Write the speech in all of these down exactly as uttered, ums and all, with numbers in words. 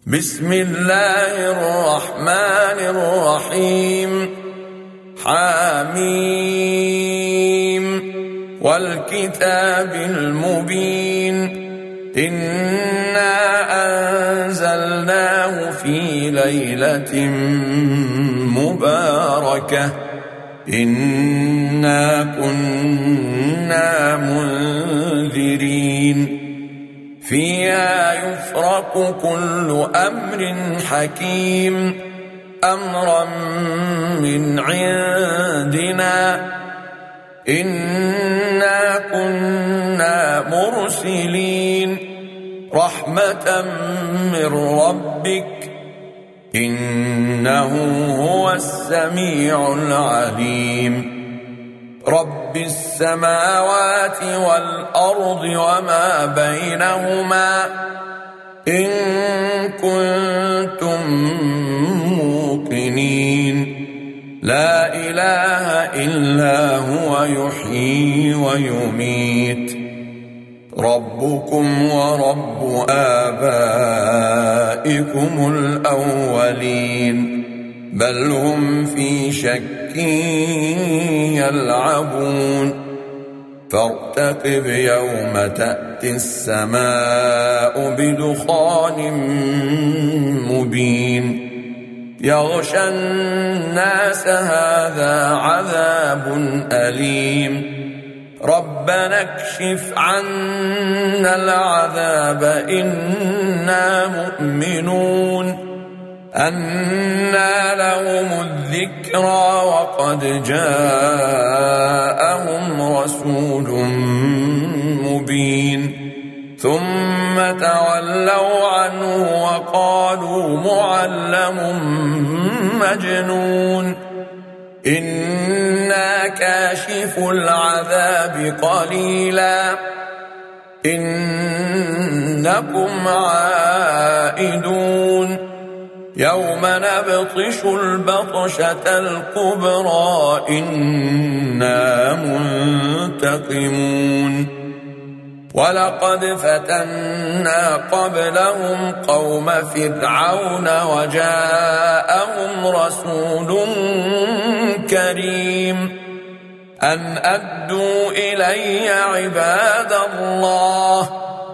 بسم الله الرحمن الرحيم حميم والكتاب المبين إنا أنزلناه في ليلة مباركة إنا كنا منذرين فيها يفرق كل أمر حكيم أمرا من عندنا إنا كنا مرسلين رحمة من ربك إنه هو السميع العليم رب السماوات والأرض وما بينهما إن كنتم موقنين لا إله إلا هو يحيي ويميت ربكم ورب آبائكم الأولين بل هم في شك يلعبون فارتقب يوم تأتي السماء بدخان مبين يغشى الناس هذا عذاب أليم ربنا اكشف عنا العذاب إنا مؤمنون أنى لهم الذكرى وقد جاءهم رسول مبين ثم تولوا عنه وقالوا معلم مجنون إنا كاشف العذاب قليلا إنكم عائدون يوم نبطش البطشة الكبرى إنا منتقمون ولقد فتنا قبلهم قوم فرعون وجاءهم رسول كريم أن أدوا إلي عباد الله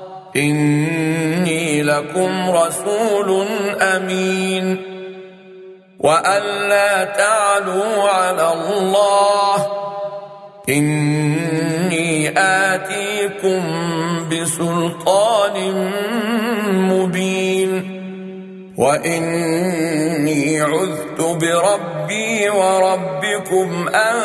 إني لكم رسول أمين وأن لا تعلوا على الله إني آتيكم بسلطان مبين وإني عذت بربي وربكم أن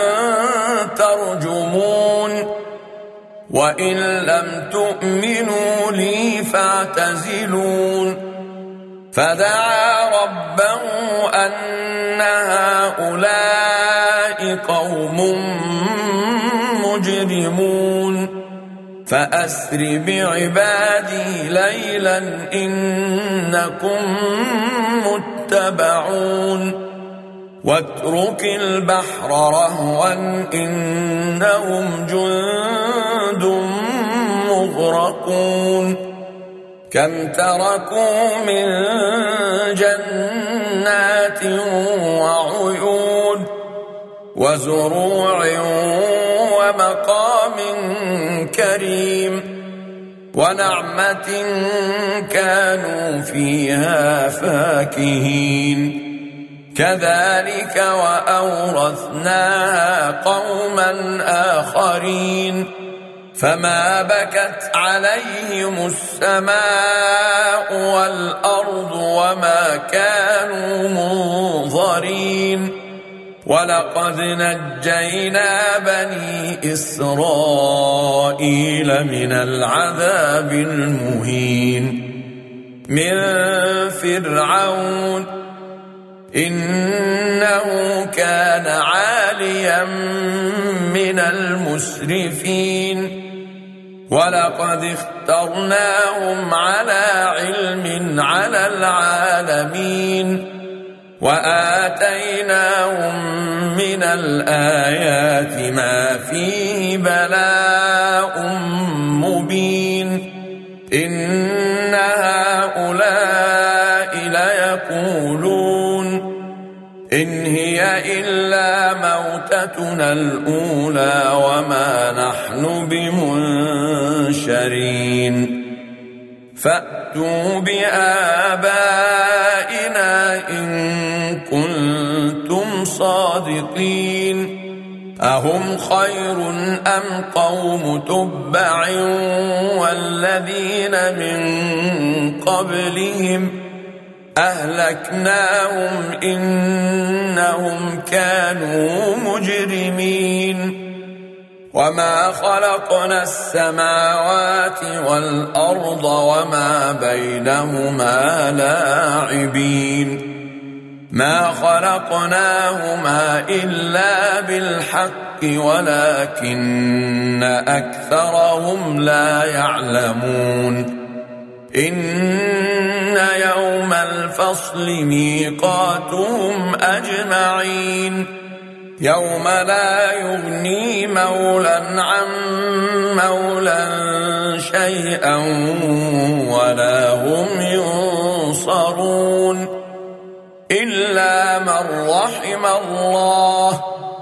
ترجمون وإن لم تؤمنوا لي فاعتزلون فدعا ربه أن هؤلاء قوم مجرمون فأسر بعبادي ليلا إنكم متبعون واترك البحر رهوا إنهم جند مغرقون كم تركوا من جنات وعيون وزروع ومقام كريم ونعمة كانوا فيها فاكهين كذلك وأورثناها قوما آخرين فما بكت عليهم السماء والأرض وما كانوا منظرين ولقد نجينا بني إسرائيل من العذاب المهين من فرعون إنه كان عاليا من المسرفين ولقد اخترناهم على علم على العالمين وآتيناهم من الآيات ما فيه بلاء مبين إن هؤلاء يقولون إن هي إلا موتتنا الأولى وما نحن بمنشرين فأتوا بآبائنا إن كنتم صادقين أهم خير أم قوم تبع والذين من قبلهم أهلكناهم إنهم كانوا مجرمين وما خلقنا السماوات والأرض وما بينهما لاعبين ما خلقناهما إلا بالحق ولكن أكثرهم لا يعلمون إن يوم الفصل ميقاتهم أجمعين يوم لا يغني مولى عن مولى شيئا ولا هم ينصرون إلا من رحم الله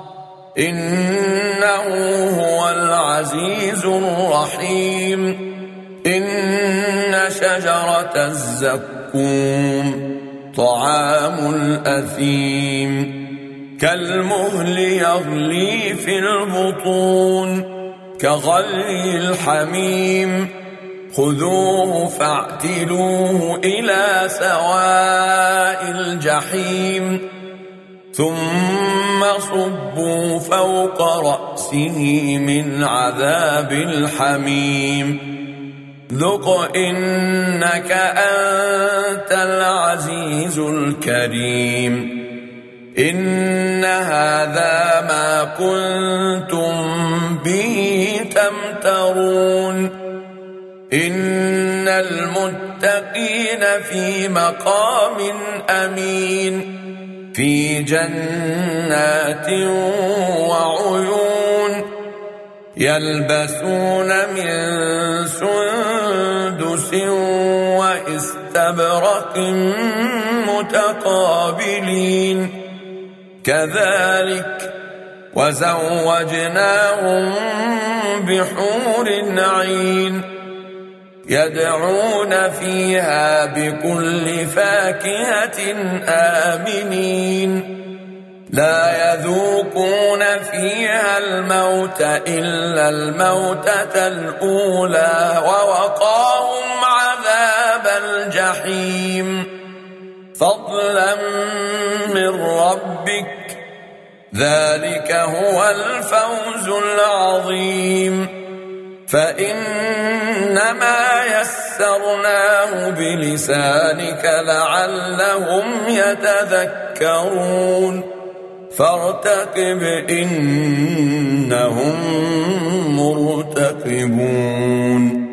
إنه هو العزيز الرحيم إن شجرة الزقوم طعام الأثيم كالمهل يغلي في البطون كغلي الحميم خذوه فاعتلوه إلى سواء الجحيم ثم صبوا فوق رأسه من عذاب الحميم ذق إنك أنت العزيز الكريم إن هذا ما كنتم به تمترون إن المتقين في مقام أمين في جنات وعيون يلبسون من سندس واستبرق متقابلين كذلك وزوجناهم بحور عين يدعون فيها بكل فاكهة آمنين لا يذوقون فيها الموت إلا الموتة الأولى ووقاهم عذاب الجحيم فضلا من ربك ذلك هو الفوز العظيم فإنما يسرناه بلسانك لعلهم يتذكرون فارتقب إنهم مرتقبون